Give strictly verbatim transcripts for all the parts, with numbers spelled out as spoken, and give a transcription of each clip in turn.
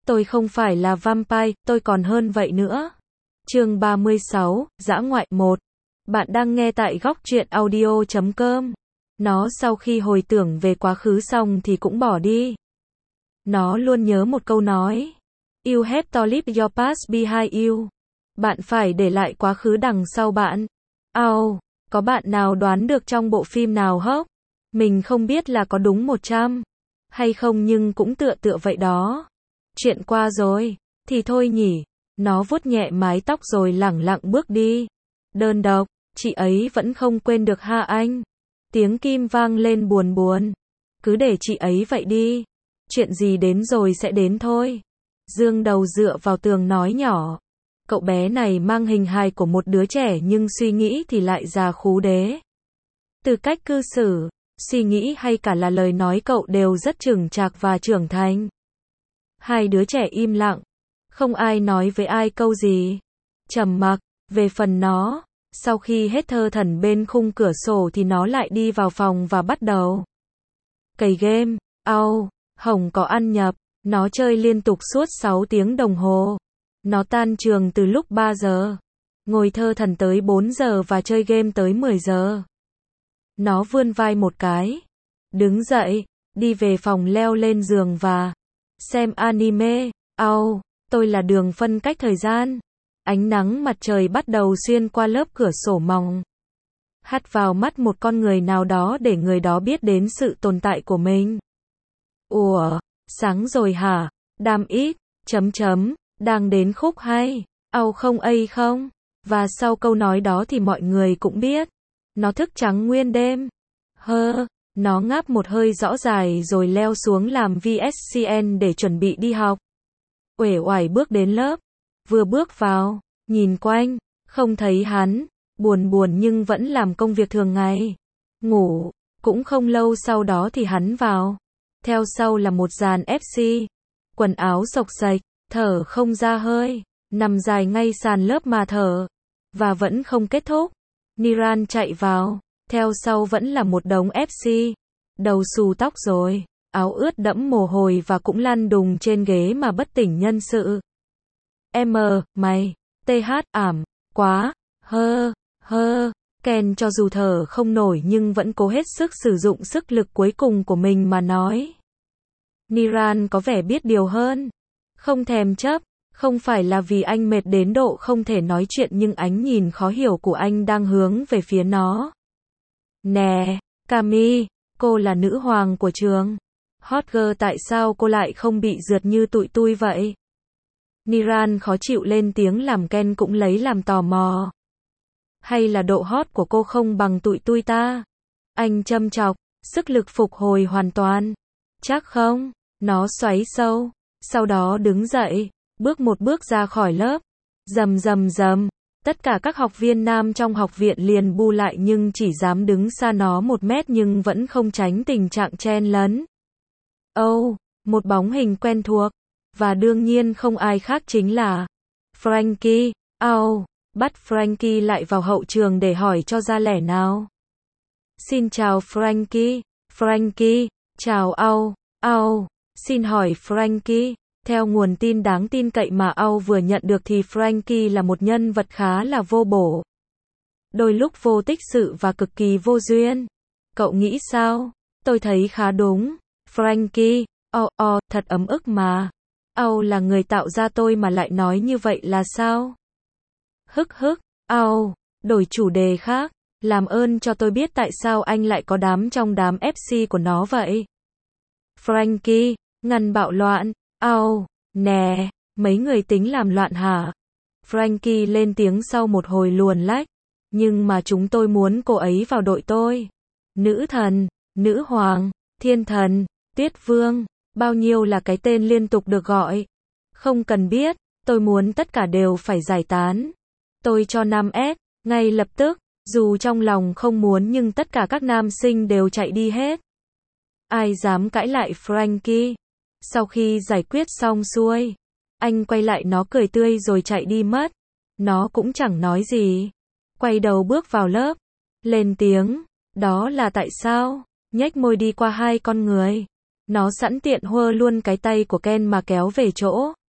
Tôi không phải là vampire, tôi còn hơn vậy nữa. Chương ba mươi sáu, dã ngoại một. Bạn đang nghe tại góc truyện audio chấm com. Nó sau khi hồi tưởng về quá khứ xong thì cũng bỏ đi. Nó luôn nhớ một câu nói. You have to leave your past behind you. Bạn phải để lại quá khứ đằng sau bạn. Ao, có bạn nào đoán được trong bộ phim nào hốc? Mình không biết là có đúng một trăm hay không nhưng cũng tựa tựa vậy đó. Chuyện qua rồi, thì thôi nhỉ. Nó vuốt nhẹ mái tóc rồi lẳng lặng bước đi. Đơn độc, chị ấy vẫn không quên được ha anh. Tiếng kim vang lên buồn buồn. Cứ để chị ấy vậy đi. Chuyện gì đến rồi sẽ đến thôi. Dương đầu dựa vào tường nói nhỏ. Cậu bé này mang hình hài của một đứa trẻ nhưng suy nghĩ thì lại già khú đế. Từ cách cư xử, suy nghĩ hay cả là lời nói cậu đều rất chững chạc và trưởng thành. Hai đứa trẻ im lặng. Không ai nói với ai câu gì. Trầm mặc. Về phần nó, sau khi hết thơ thẩn bên khung cửa sổ thì nó lại đi vào phòng và bắt đầu cày game. Au, Hồng có ăn nhập. Nó chơi liên tục suốt sáu tiếng đồng hồ. Nó tan trường từ lúc ba giờ. Ngồi thơ thẩn tới bốn giờ và chơi game tới mười giờ. Nó vươn vai một cái. Đứng dậy, đi về phòng leo lên giường và xem anime. Au, tôi là đường phân cách thời gian. Ánh nắng mặt trời bắt đầu xuyên qua lớp cửa sổ mỏng. Hắt vào mắt một con người nào đó để người đó biết đến sự tồn tại của mình. Ủa, sáng rồi hả? Đam ít, chấm chấm, đang đến khúc hay. Au không ấy không? Và sau câu nói đó thì mọi người cũng biết. Nó thức trắng nguyên đêm. Hơ, nó ngáp một hơi rõ dài rồi leo xuống làm vê ét xê en để chuẩn bị đi học. Uể oải bước đến lớp. Vừa bước vào, nhìn quanh, không thấy hắn, buồn buồn nhưng vẫn làm công việc thường ngày. Ngủ, cũng không lâu sau đó thì hắn vào. Theo sau là một dàn ép xê. Quần áo xộc xệch, thở không ra hơi, nằm dài ngay sàn lớp mà thở. Và vẫn không kết thúc. Niran chạy vào, theo sau vẫn là một đống ép xê. Đầu xù tóc rồi, áo ướt đẫm mồ hôi và cũng lăn đùng trên ghế mà bất tỉnh nhân sự. M, mày, th, ảm, quá, hơ, hơ, Ken cho dù thở không nổi nhưng vẫn cố hết sức sử dụng sức lực cuối cùng của mình mà nói. Niran có vẻ biết điều hơn. Không thèm chấp, không phải là vì anh mệt đến độ không thể nói chuyện nhưng ánh nhìn khó hiểu của anh đang hướng về phía nó. Nè, Cami, cô là nữ hoàng của trường. Hot girl tại sao cô lại không bị rượt như tụi tui vậy? Niran khó chịu lên tiếng làm Ken cũng lấy làm tò mò. Hay là độ hot của cô không bằng tụi tui ta? Anh châm chọc, sức lực phục hồi hoàn toàn. Chắc không? Nó xoáy sâu. Sau đó đứng dậy, bước một bước ra khỏi lớp. Rầm rầm rầm. Tất cả các học viên nam trong học viện liền bu lại nhưng chỉ dám đứng xa nó một mét nhưng vẫn không tránh tình trạng chen lấn. Oh, một bóng hình quen thuộc. Và đương nhiên không ai khác chính là Frankie. Au, bắt Frankie lại vào hậu trường để hỏi cho ra lẽ nào. Xin chào Frankie. Frankie, chào Au. Au, xin hỏi Frankie. Theo nguồn tin đáng tin cậy mà Au vừa nhận được thì Frankie là một nhân vật khá là vô bổ. Đôi lúc vô tích sự và cực kỳ vô duyên. Cậu nghĩ sao? Tôi thấy khá đúng. Frankie, oh, oh, thật ấm ức mà. Au là người tạo ra tôi mà lại nói như vậy là sao? Hức hức, Au, đổi chủ đề khác. Làm ơn cho tôi biết tại sao anh lại có đám trong đám ép xê của nó vậy? Frankie, ngăn bạo loạn. Au, nè, mấy người tính làm loạn hả? Frankie lên tiếng sau một hồi luồn lách. Nhưng mà chúng tôi muốn cô ấy vào đội tôi. Nữ thần, nữ hoàng, thiên thần, tuyết vương. Bao nhiêu là cái tên liên tục được gọi. Không cần biết, tôi muốn tất cả đều phải giải tán. Tôi cho năm S, ngay lập tức, dù trong lòng không muốn nhưng tất cả các nam sinh đều chạy đi hết. Ai dám cãi lại Frankie? Sau khi giải quyết xong xuôi, anh quay lại nó cười tươi rồi chạy đi mất. Nó cũng chẳng nói gì. Quay đầu bước vào lớp. Lên tiếng, đó là tại sao? Nhếch môi đi qua hai con người. Nó sẵn tiện hơ luôn cái tay của Ken mà kéo về chỗ.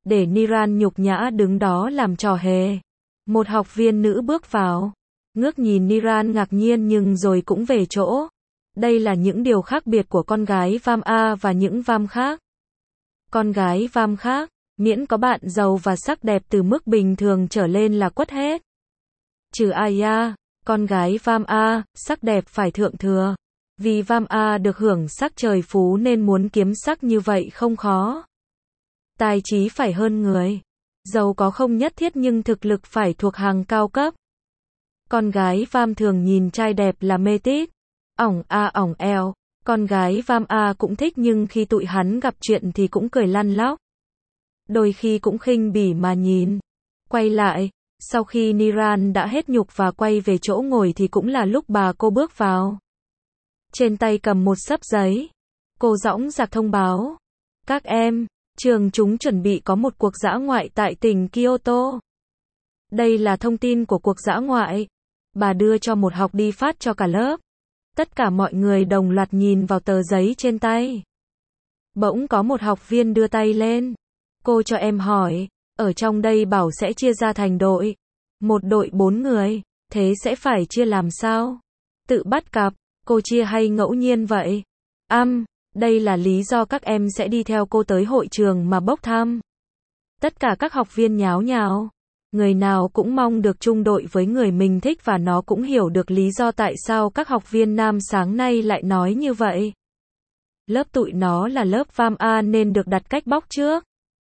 để Niran nhục nhã đứng đó làm trò hề. Một học viên nữ bước vào, ngước nhìn Niran ngạc nhiên nhưng rồi cũng về chỗ. Đây là những điều khác biệt của con gái Vam A và những Vam khác. Con gái Vam khác, miễn có bạn giàu và sắc đẹp từ mức bình thường trở lên là quất hết. Trừ Aya, con gái Vam A, sắc đẹp phải thượng thừa. Vì Vam A được hưởng sắc trời phú nên muốn kiếm sắc như vậy không khó. Tài trí phải hơn người. Giàu có không nhất thiết nhưng thực lực phải thuộc hàng cao cấp. Con gái Vam thường nhìn trai đẹp là mê tít. Ỏng a ỏng eo. Con gái Vam A cũng thích nhưng khi tụi hắn gặp chuyện thì cũng cười lăn lóc. Đôi khi cũng khinh bỉ mà nhìn. Quay lại, sau khi Niran đã hết nhục và quay về chỗ ngồi thì cũng là lúc bà cô bước vào. Trên tay cầm một xấp giấy. Cô dõng dạc thông báo. Các em, trường chúng chuẩn bị có một cuộc dã ngoại tại tỉnh Kyoto. Đây là thông tin của cuộc dã ngoại. Bà đưa cho một học đi phát cho cả lớp. Tất cả mọi người đồng loạt nhìn vào tờ giấy trên tay. Bỗng có một học viên đưa tay lên. Cô cho em hỏi, ở trong đây bảo sẽ chia ra thành đội. Một đội bốn người, thế sẽ phải chia làm sao? Tự bắt cặp, cô chia hay ngẫu nhiên vậy? Âm, um, đây là lý do các em sẽ đi theo cô tới hội trường mà bốc thăm. Tất cả các học viên nháo nhào. Người nào cũng mong được chung đội với người mình thích và nó cũng hiểu được lý do tại sao các học viên nam sáng nay lại nói như vậy. Lớp tụi nó là lớp Vam A nên được đặt cách bóc trước.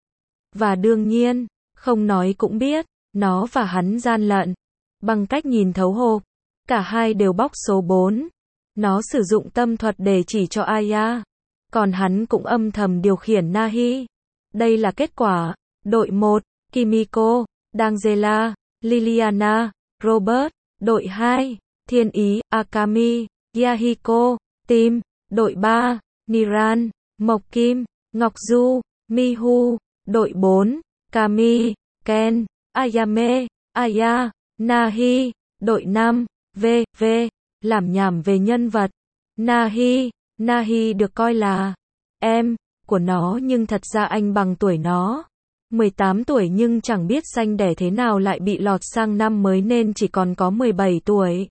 Và đương nhiên, không nói cũng biết, nó và hắn gian lận. Bằng cách nhìn thấu hộp, cả hai đều bóc số bốn. Nó sử dụng tâm thuật để chỉ cho Aya. Còn hắn cũng âm thầm điều khiển Nahi. Đây là kết quả. Đội một, Kimiko, Dangela, Liliana, Robert. Đội hai, Thiên Ý, Akami, Yahiko, Tim. Đội ba, Niran, Mộc Kim, Ngọc Du, Mihu. Đội bốn, Kami, Ken, Ayame, Aya, Nahi. Đội năm, V, V, làm nhảm về nhân vật. Nahi, Nahi được coi là em của nó nhưng thật ra anh bằng tuổi nó. mười tám tuổi nhưng chẳng biết sanh đẻ thế nào lại bị lọt sang năm mới nên chỉ còn có mười bảy tuổi.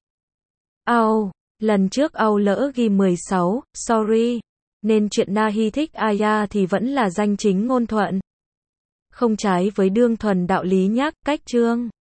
Ao, lần trước Ao lỡ ghi mười sáu, sorry. Nên chuyện Nahi thích Aya thì vẫn là danh chính ngôn thuận. Không trái với đương thuần đạo lý nhắc, cách chương.